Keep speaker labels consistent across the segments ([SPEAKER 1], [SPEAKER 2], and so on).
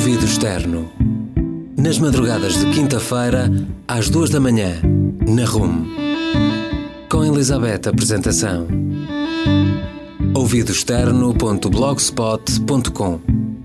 [SPEAKER 1] Ouvido externo. Nas madrugadas de quinta-feira, às 2 da manhã, na RUM. Com Elizabeth Apresentação. ouvidoexterno.blogspot.com.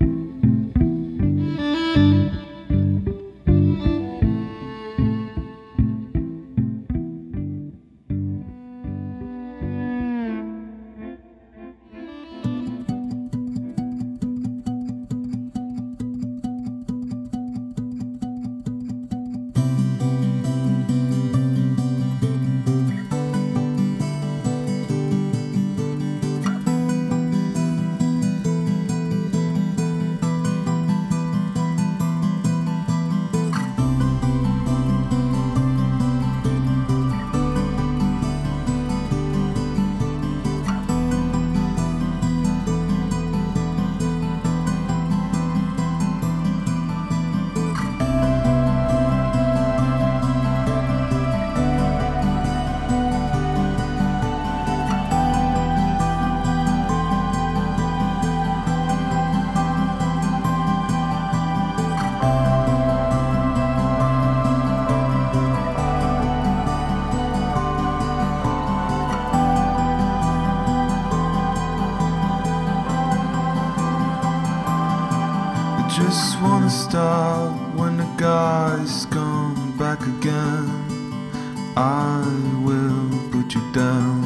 [SPEAKER 2] Just wanna start when the guys come back again. I will put you down.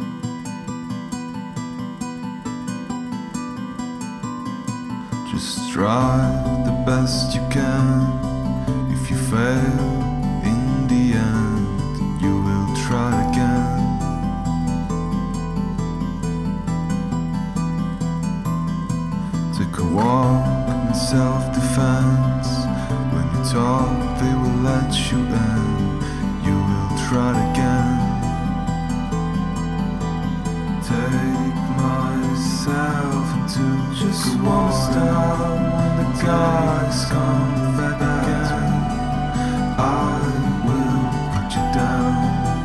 [SPEAKER 2] Just try the best you can. If you fail in the end, you will try again. Take a walk in self-defense. When you talk, they will let you in. You will try again. Take myself into just one step when the guys come back again. I will put you down.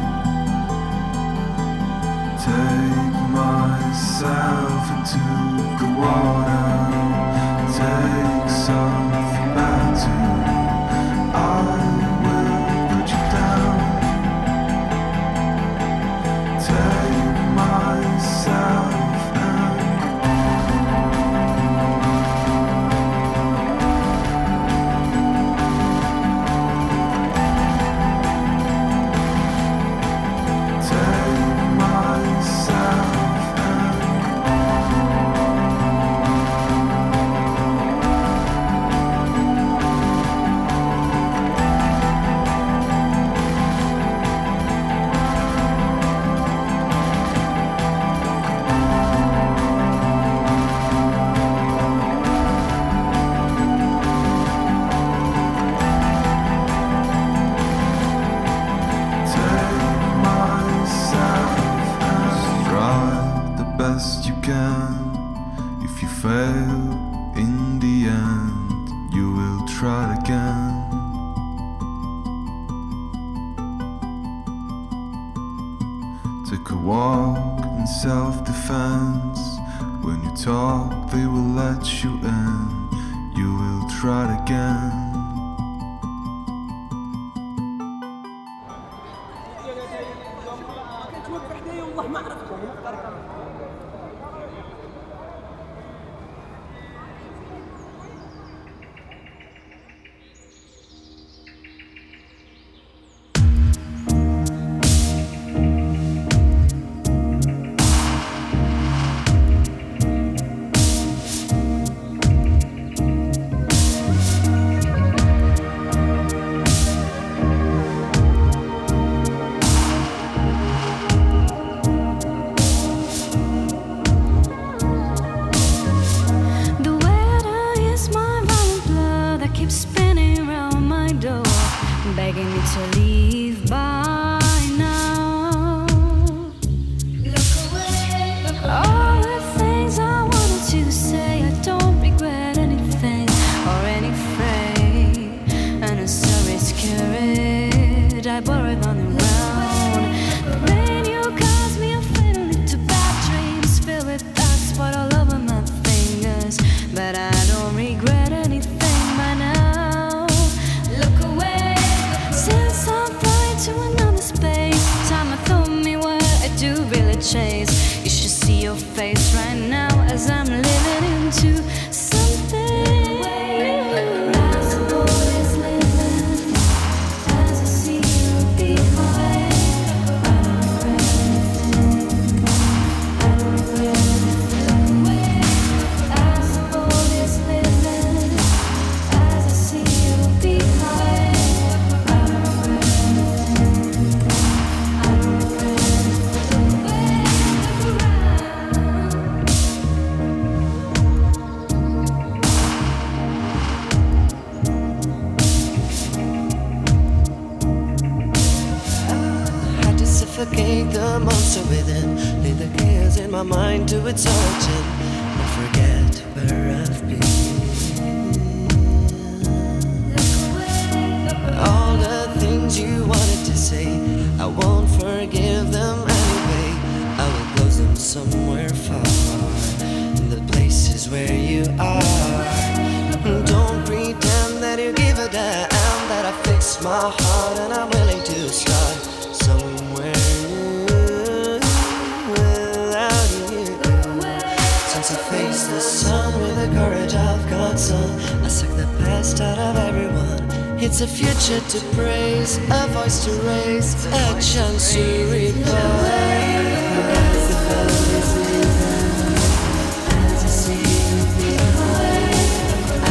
[SPEAKER 2] Take myself into the water. Take something back to. I will put you down. Take myself Take a walk in self-defense. When you talk, they will let you in. You will try again. I borrowed on the ground. The rain you caused me, I fell into bad dreams, filled with dark spot all over my fingers. But I don't regret anything.
[SPEAKER 3] the monster within. Leave the chaos in my mind to its origin. And forget where I've been. All the things you wanted to say, I won't forgive them anyway. I will close them somewhere far, in the places where you are. Don't pretend that you give a damn, that I fix my heart and I'm willing to start somewhere new without you. Since I face the sun with the courage I've got, son, I suck the past out of everyone. It's a future to praise, a voice to raise, a chance to replay. As I see you behind, I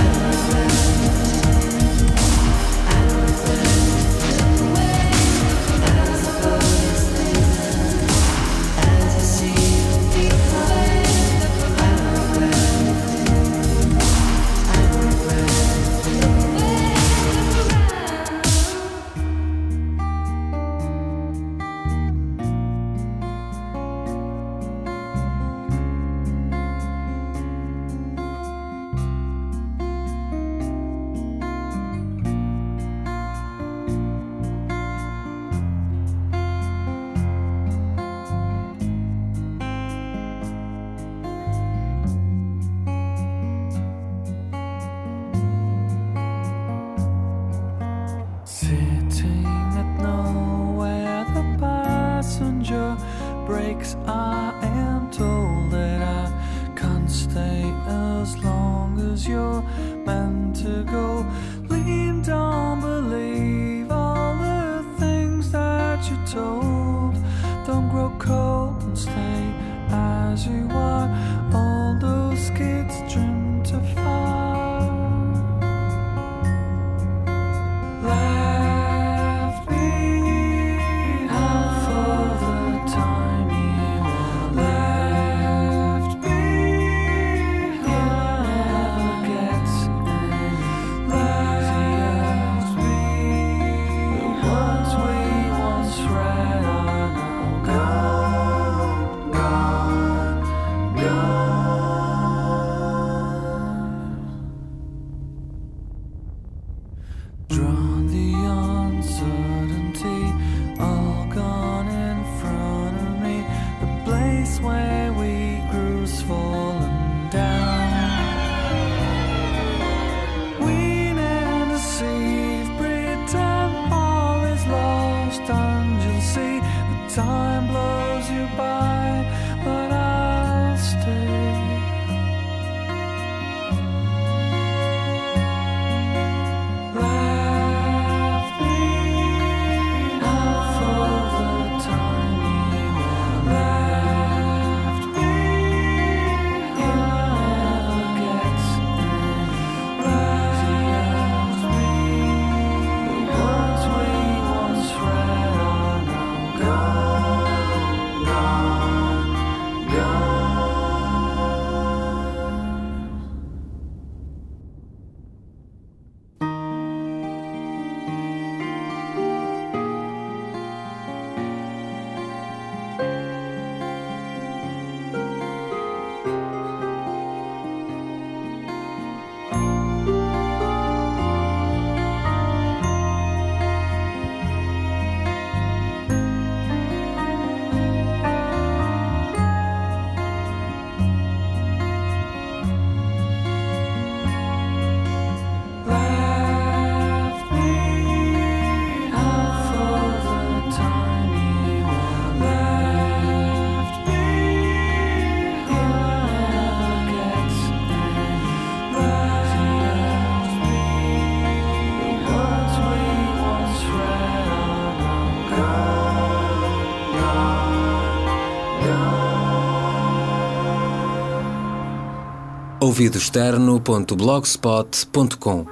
[SPEAKER 1] ouvidoexterno.blogspot.com.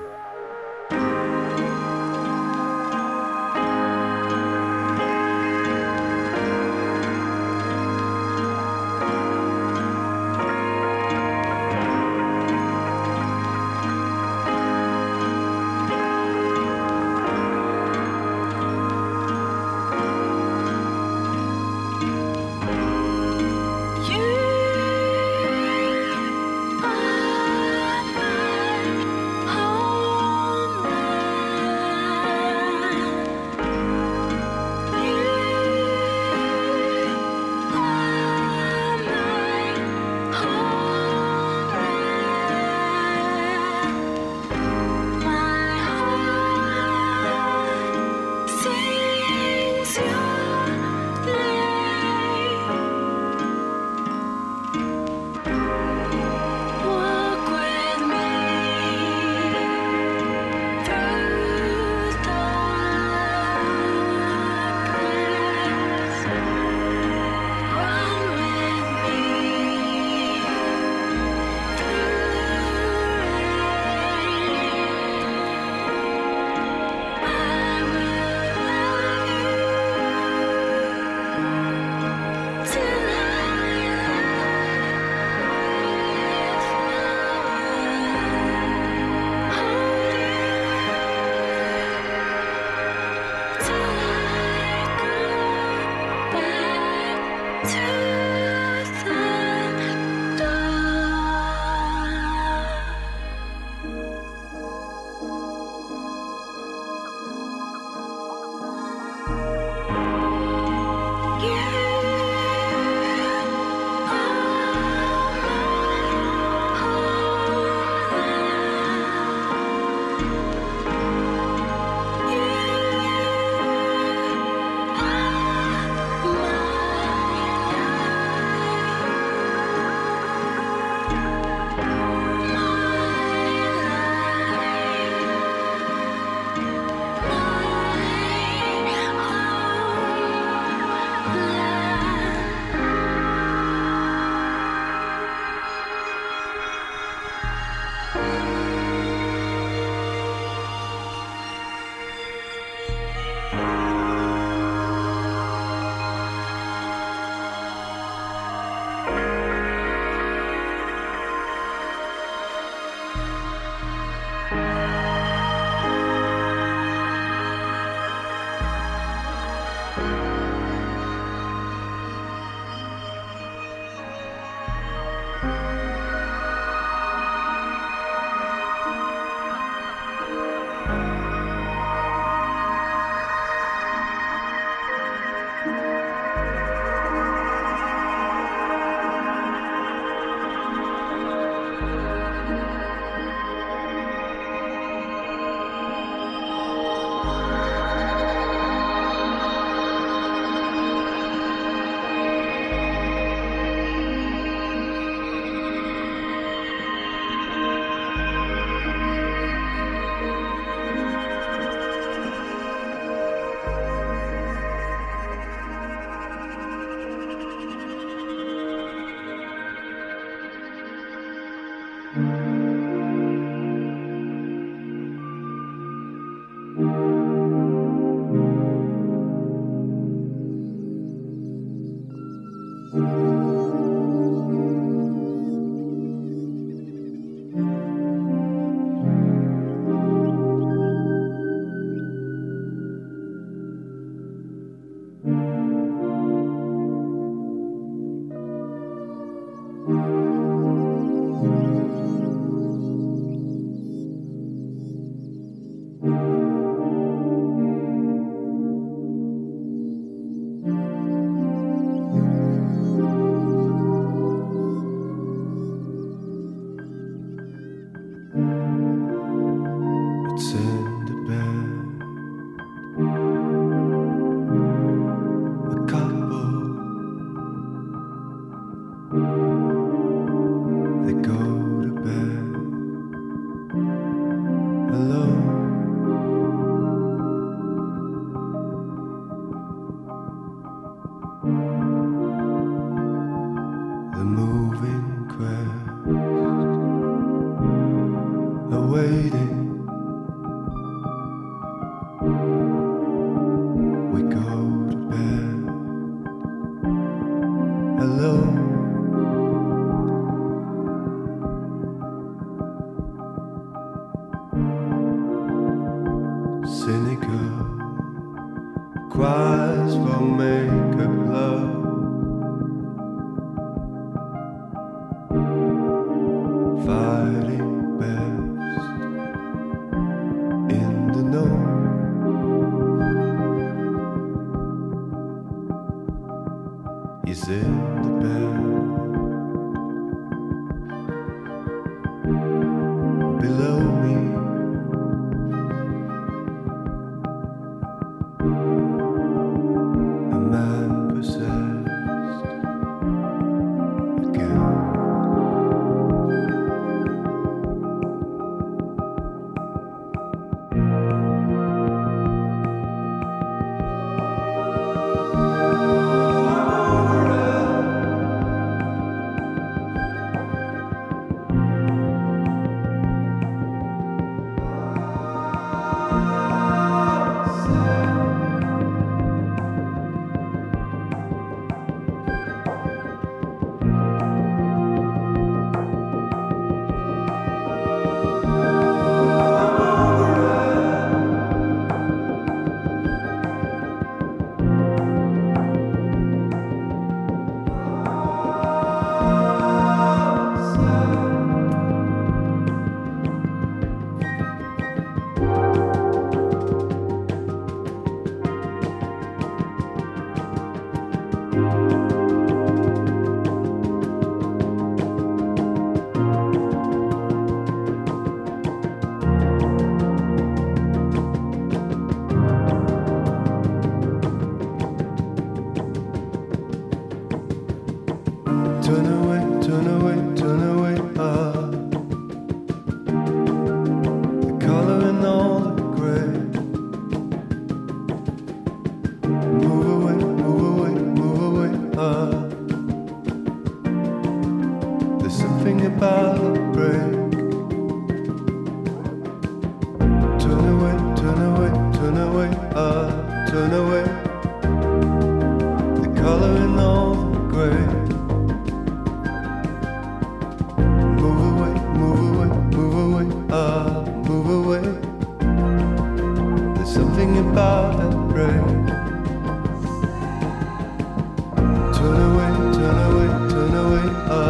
[SPEAKER 2] waiting. We go to bed alone. Cynical cries for make-up love. Fighting best in the know. He's in the bed below me. A man possessed again. Turn away, turn away, turn away, the color and all the gray. Move away, move away, move away, there's something about the break. Turn away, turn away, turn away, turn away, the color and all the gray. Move away. There's something about that break. Turn away, turn away, turn away.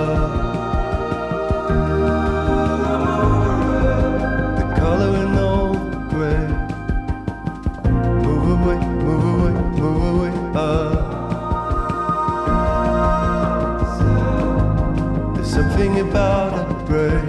[SPEAKER 2] The color and all the gray. Move away, move away, move away. There's something about that break.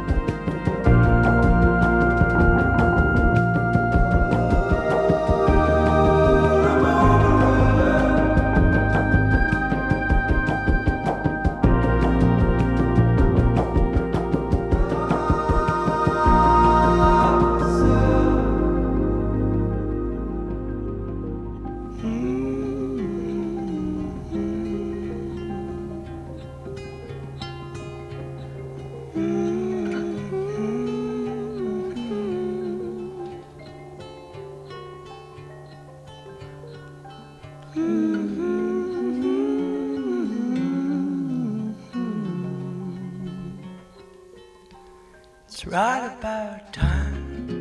[SPEAKER 3] It's right about time.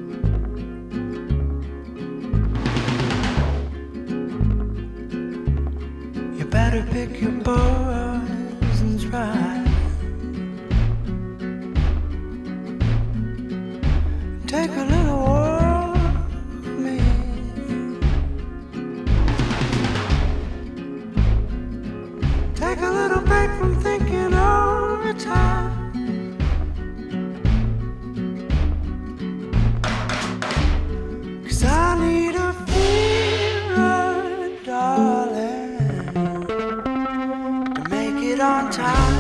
[SPEAKER 3] You better pick your poisons right. Take a little walk with me. Take a little break from thinking all the time. I need a feeling, darling, to make it on time.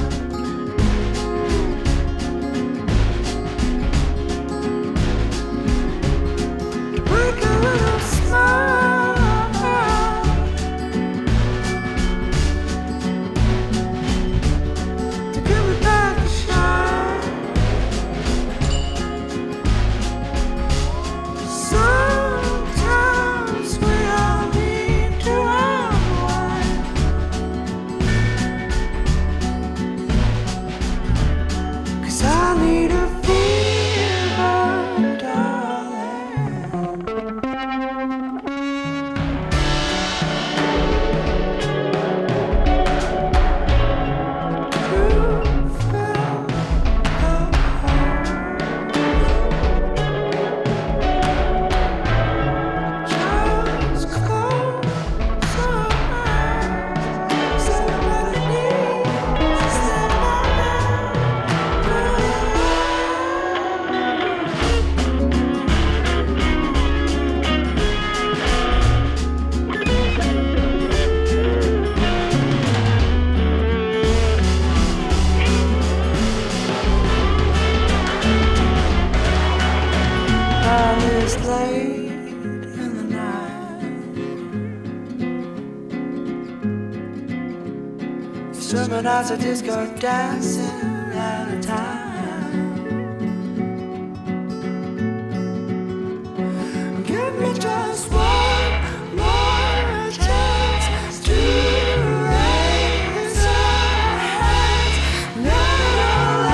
[SPEAKER 3] this late in the night. Summer nights are disco dancing out of time. Give me just one more chance to raise our hands. Never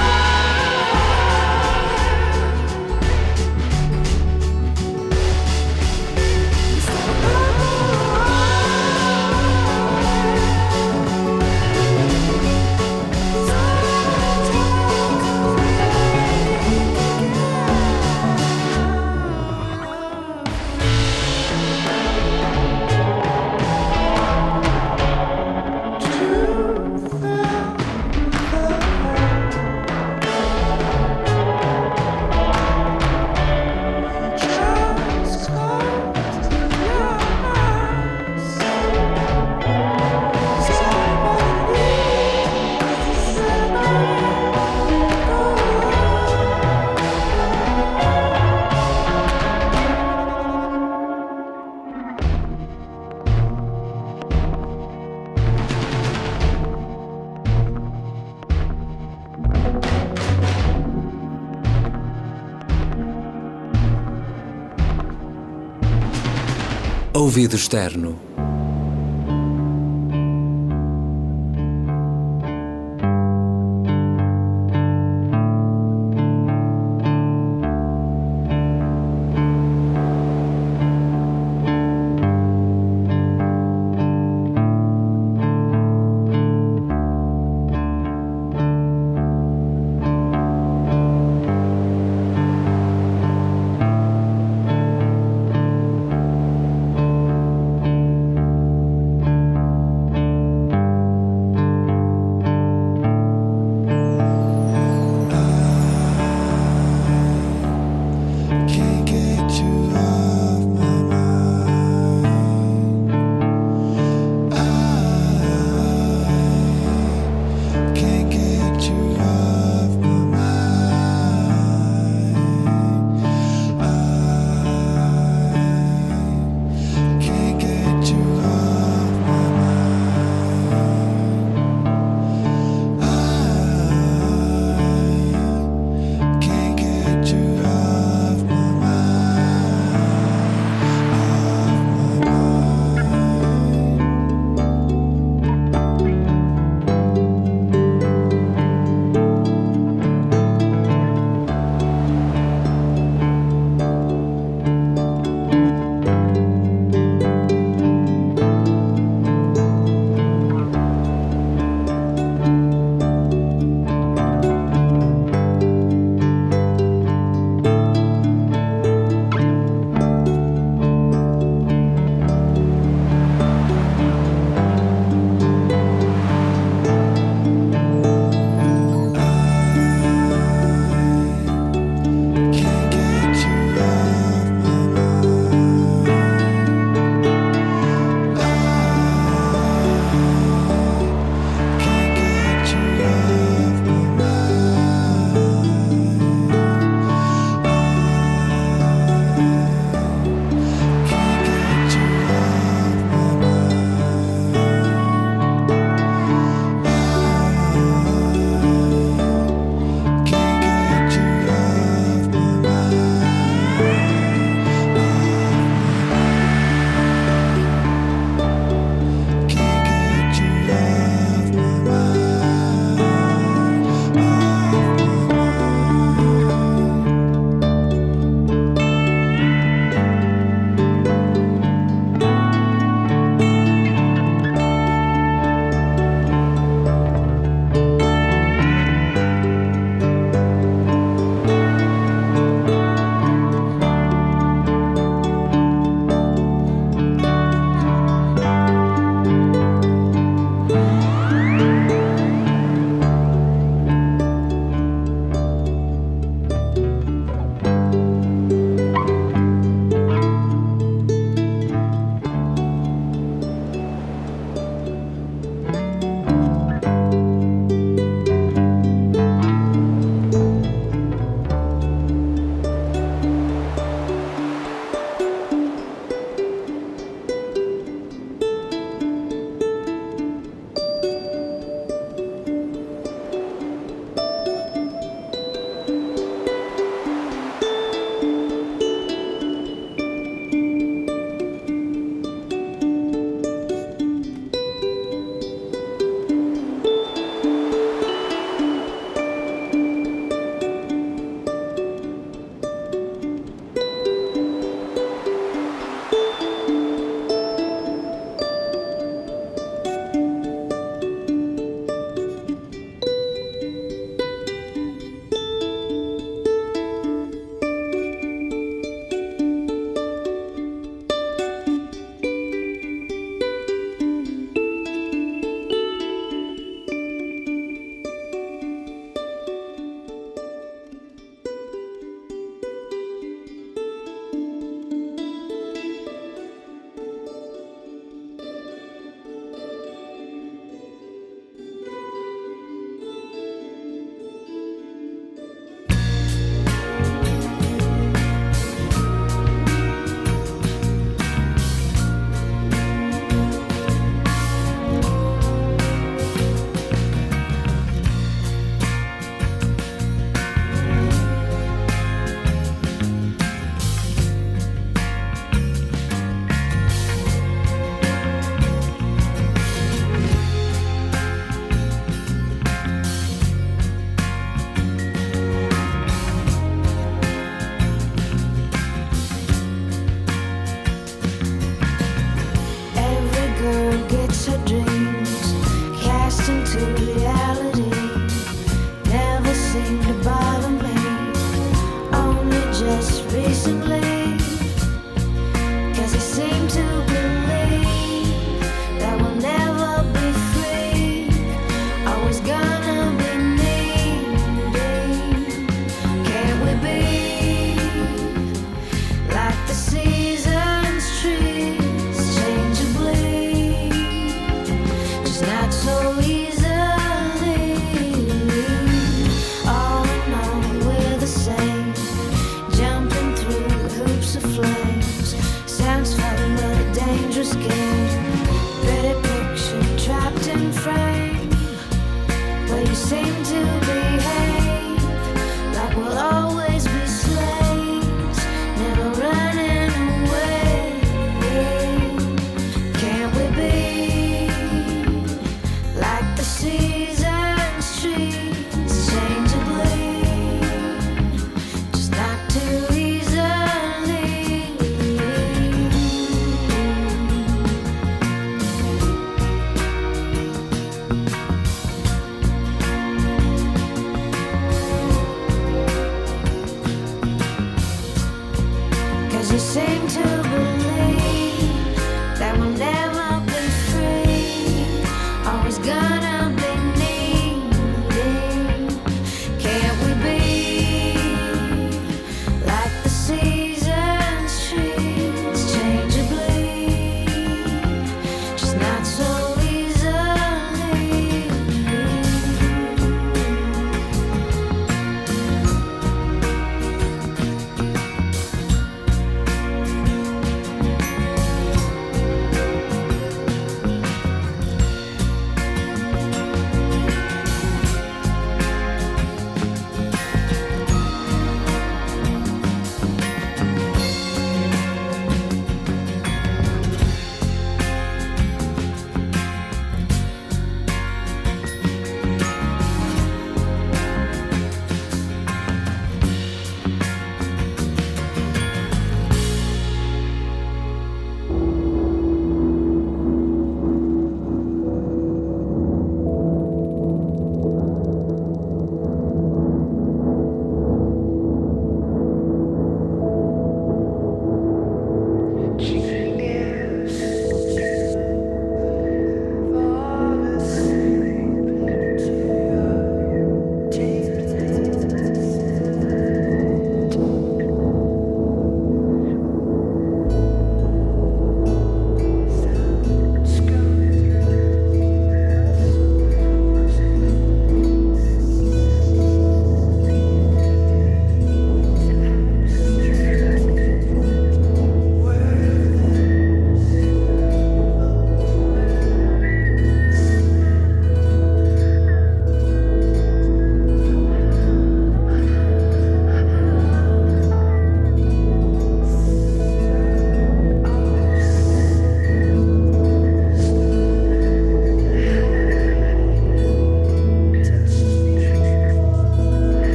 [SPEAKER 1] Ouvido externo.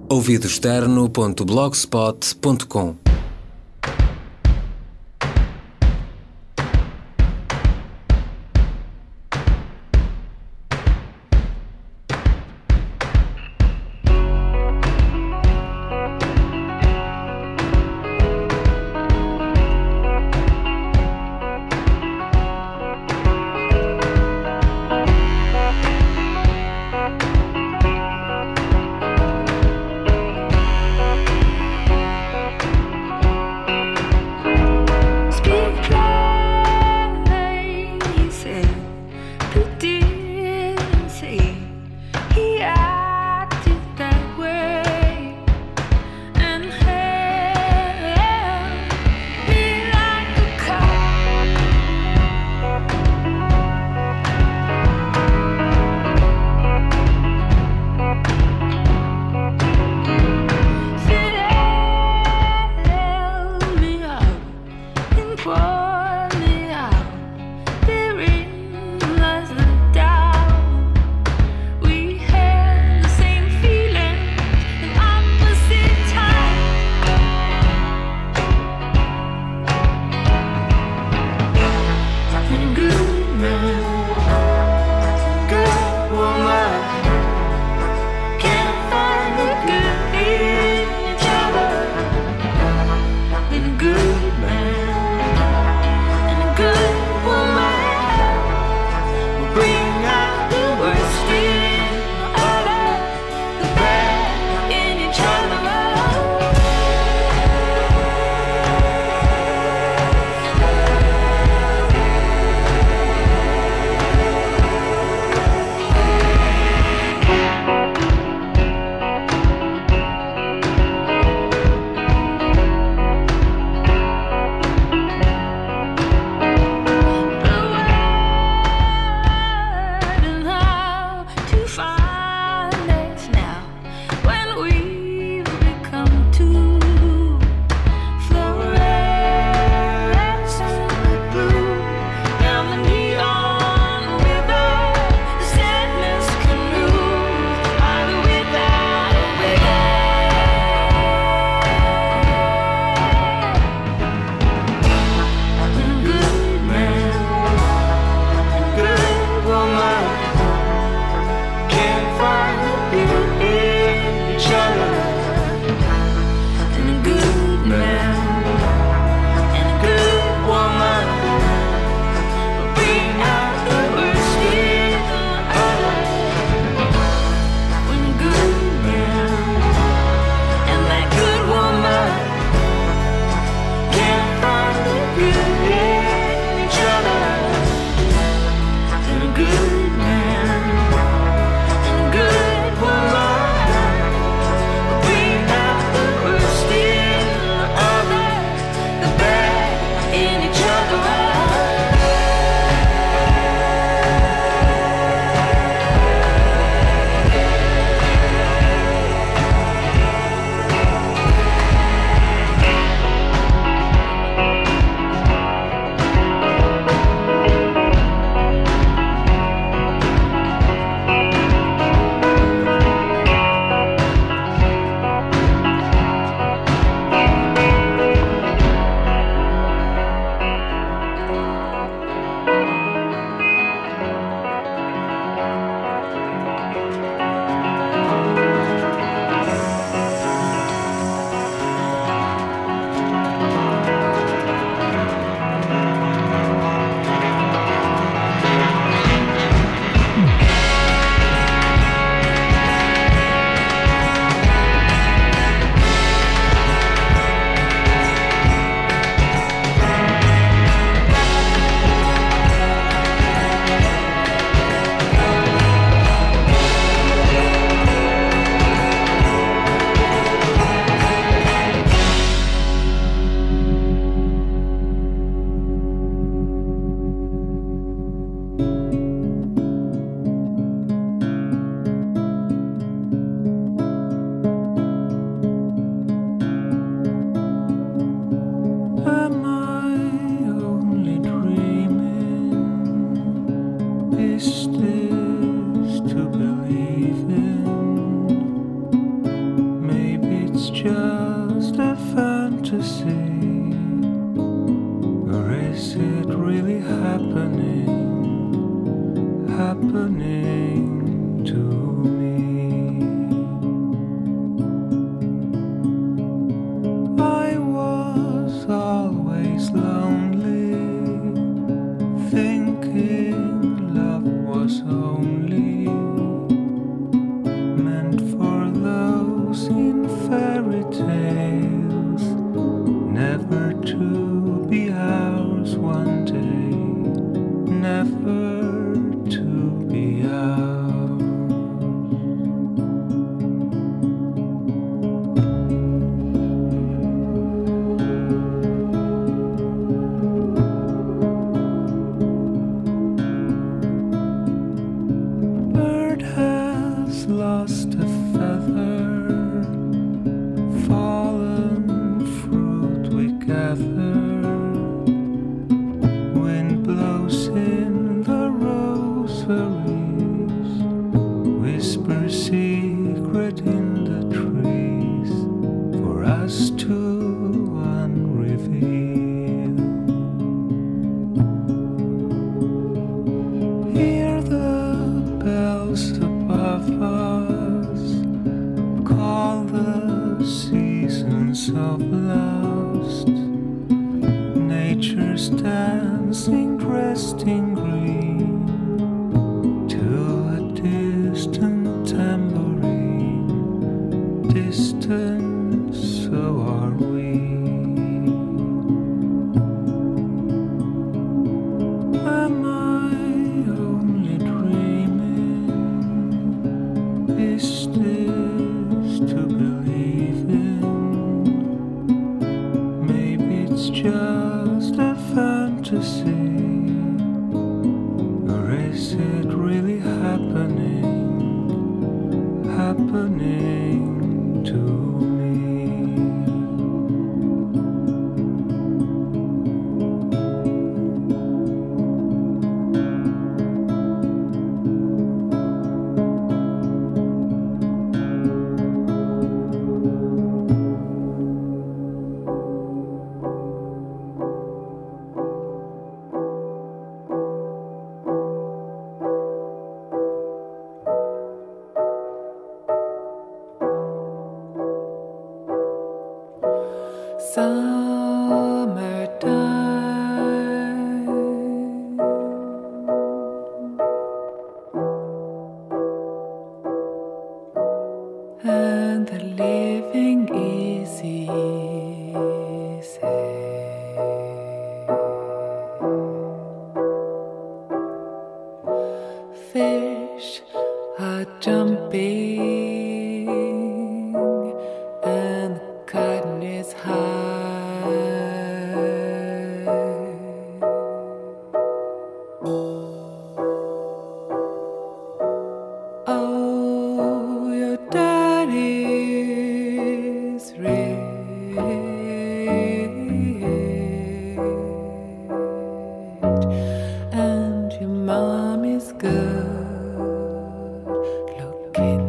[SPEAKER 1] ouvidoexterno.blogspot.com.
[SPEAKER 2] tales, never to be ours one day, never to be ours. Bird has lost a feather, fallen fruit we gather. Wind blows in the rosaries, whisper secret in the trees for us to unreveal. Hear the bells above us, call the seasons of lust. Nature's dancing dressed in green to a distant tambourine. Distant, so are we. Am I only dreaming? Is this to believe in? Maybe it's just a fantasy, or is it really happening to me? Summertime, and the living is easy. Fish are jumping and the cotton is high. Oh, your daddy's rich, and your mom is good looking.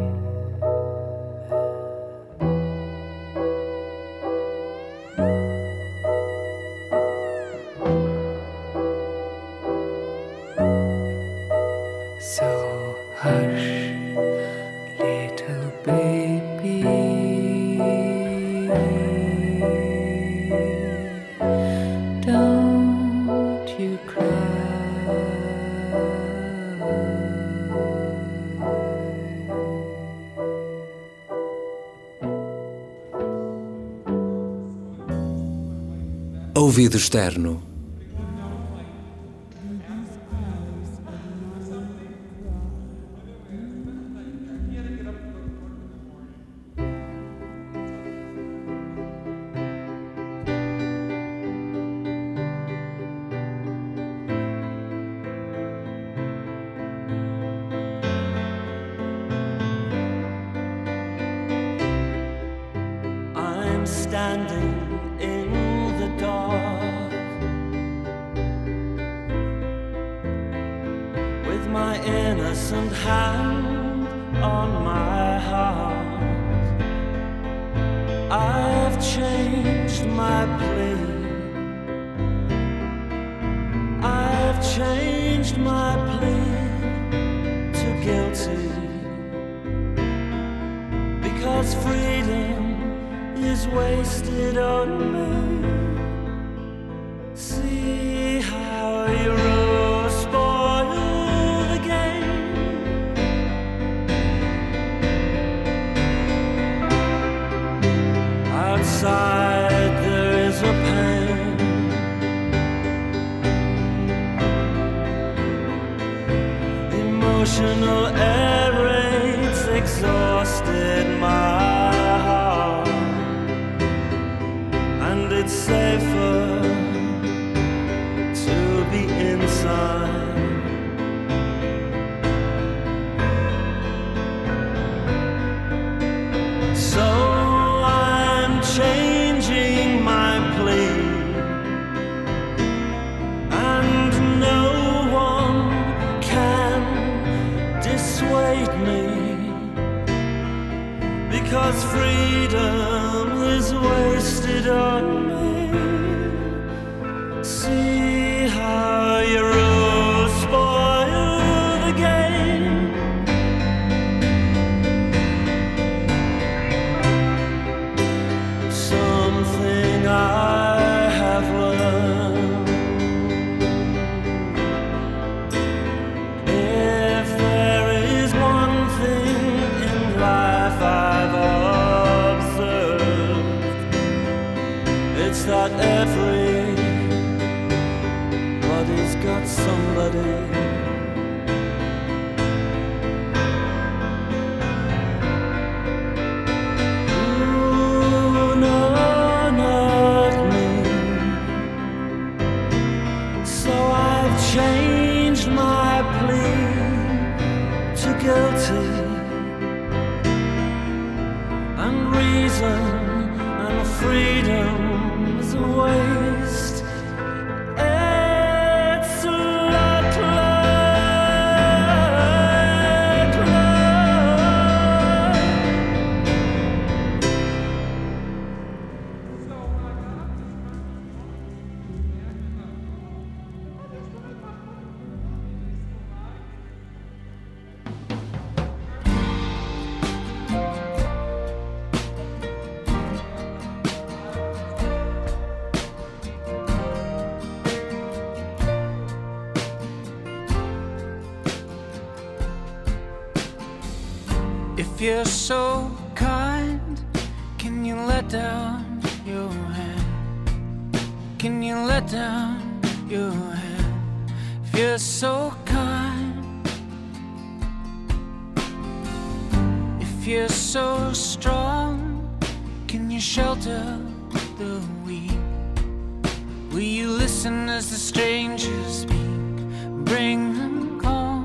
[SPEAKER 2] So hush, little baby, don't you cry.
[SPEAKER 1] Ouvido externo.
[SPEAKER 3] I'm standing in the dark with my innocent hand on my heart. I've changed my plea, I've changed my plea to guilty, because freedom is wasted on me. See how you spoil the game.
[SPEAKER 4] inside there is a pain. Emotional air raids exhausted my heart, and it's safer to be inside. So I'm changing my plea, and no one can dissuade me, because freedom is wasted on me. See how your rules spoil the game. Something I have learned: if there is one thing in life I've observed, it's that everybody's got somebody. Ooh, no, not me. So I've changed my plea to guilty, and reason and freedom's a waste. It's like
[SPEAKER 5] If you're so kind, can you let down your hand? Can you let down your hand? If you're so kind, if you're so strong, can you shelter the weak? Will you listen as the strangers speak? Bring them calm.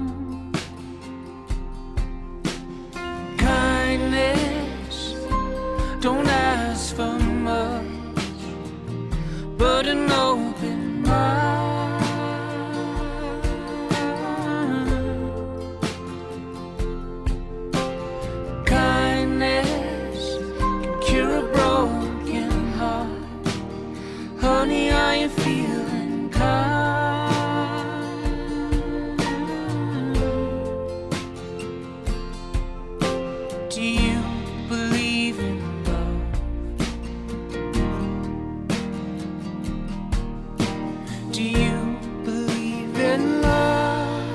[SPEAKER 5] Kindness, don't ask for much, but an open mind. Kindness can cure a broken heart. Honey, are you feeling kind? Do you believe in love? Do you believe in love?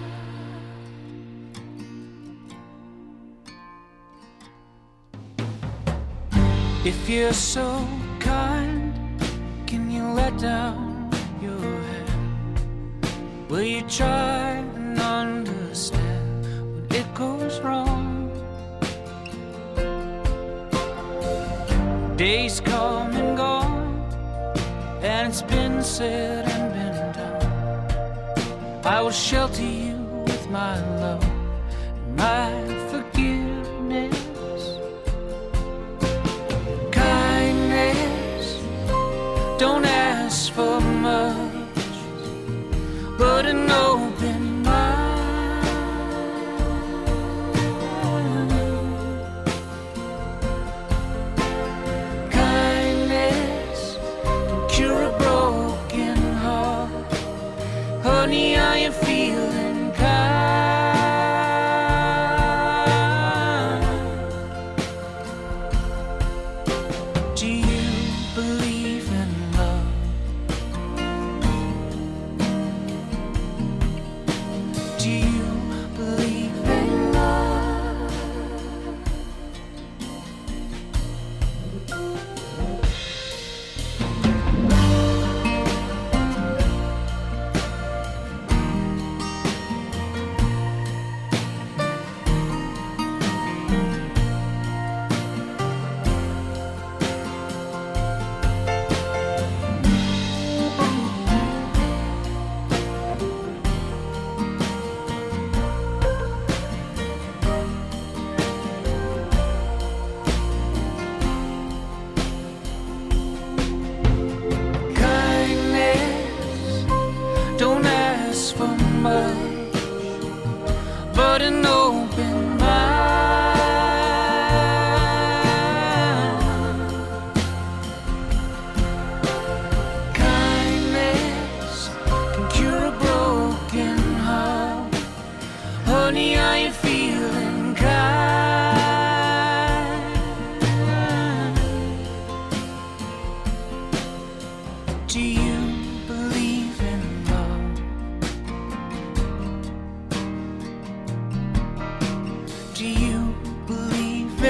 [SPEAKER 5] If you're so kind, can you let down your hand? Will you try and understand when it goes wrong? Days come and gone, and it's been said and been done. I will shelter you with my love and my forgiveness. Kindness, don't ask for much, but an open mind. Kindness can cure a broken heart. Honey, are you feeling kind?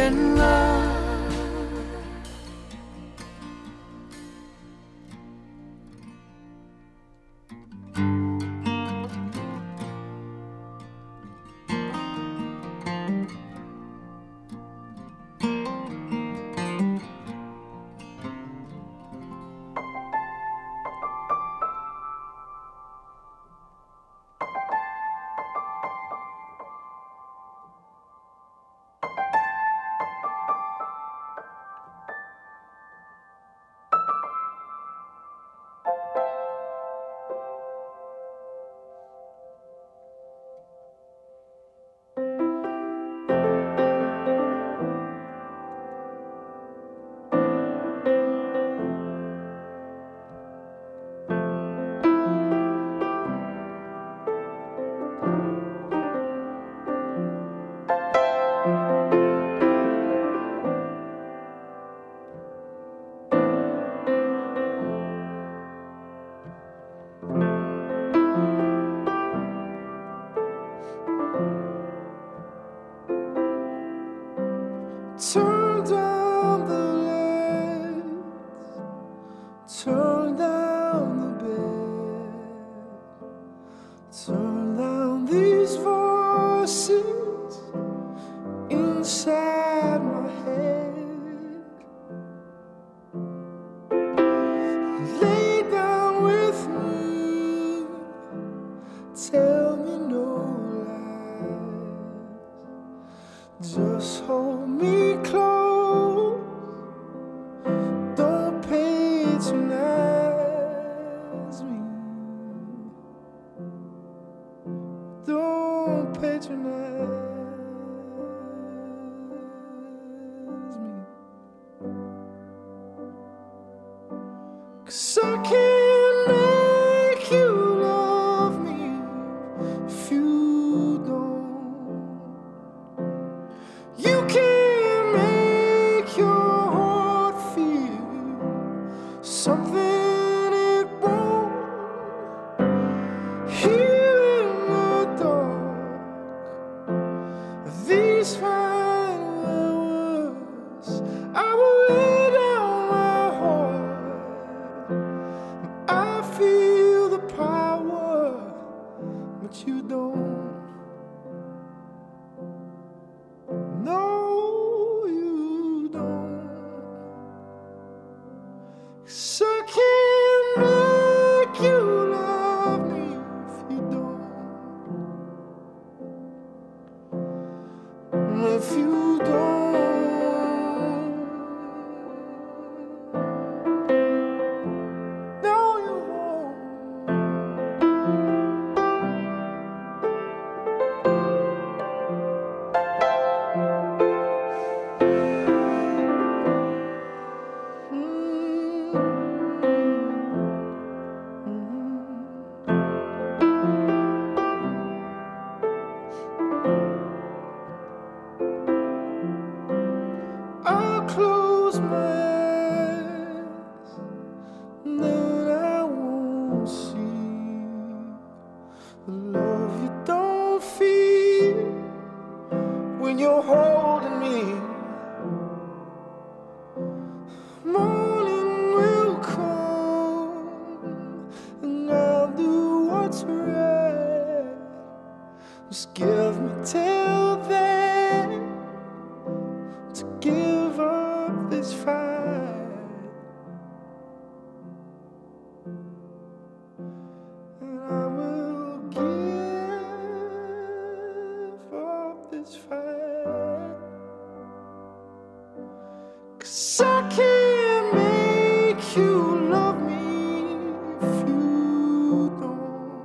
[SPEAKER 5] in love.
[SPEAKER 6] Turn down the lights, turn down the bed, turn down these voices inside my head. Lay down with me, tell me no lies, just hold me close, don't patronize me, don't patronize me, 'cause I can't make you love me if you don't. You can't make your heart feel something it won't. Here in the dark, these final words, I will lay down my heart. I feel the power, but you don't. No, you don't. 'Cause I can't make you love me if you don't. If you don't. No, you won't. I'll close my eyes, then I won't see the love you don't feel when you're holding me. Morning will come, and I'll do what's right. Just give me till then to give up this fight, and I will give up this fight, 'cause I can't make you love me if you don't.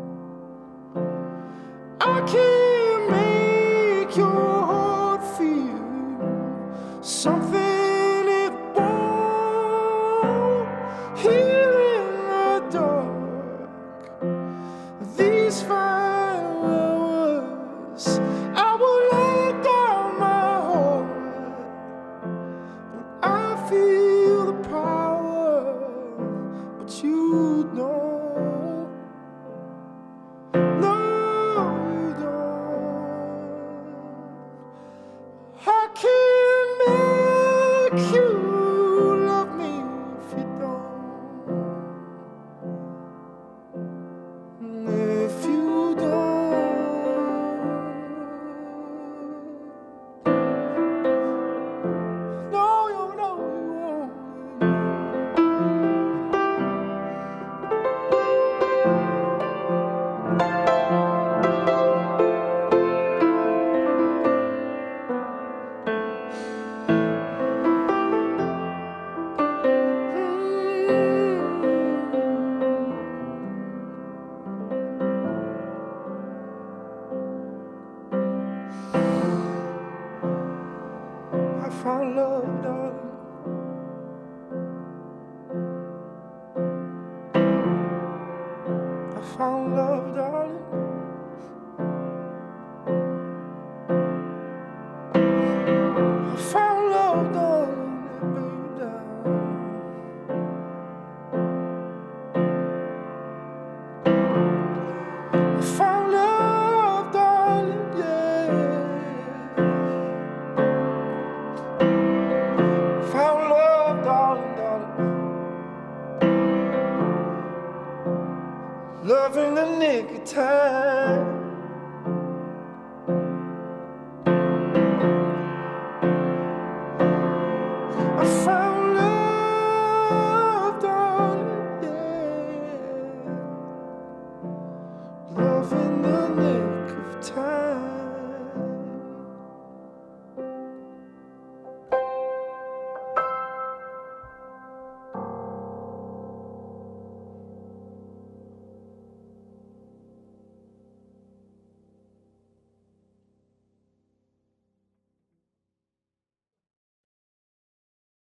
[SPEAKER 6] I can't make your heart feel something it won't. Here in the dark, these final words, I will lay down my heart. I feel the power, but you don't. No, you don't. I can't make you love me if you don't. If you don't, no, you know you won't. I found love, darling. I found love, darling. I found love, darling, baby, darling. I found love, darling, yeah. Found love, darling, darling. Love in the nick of time. I found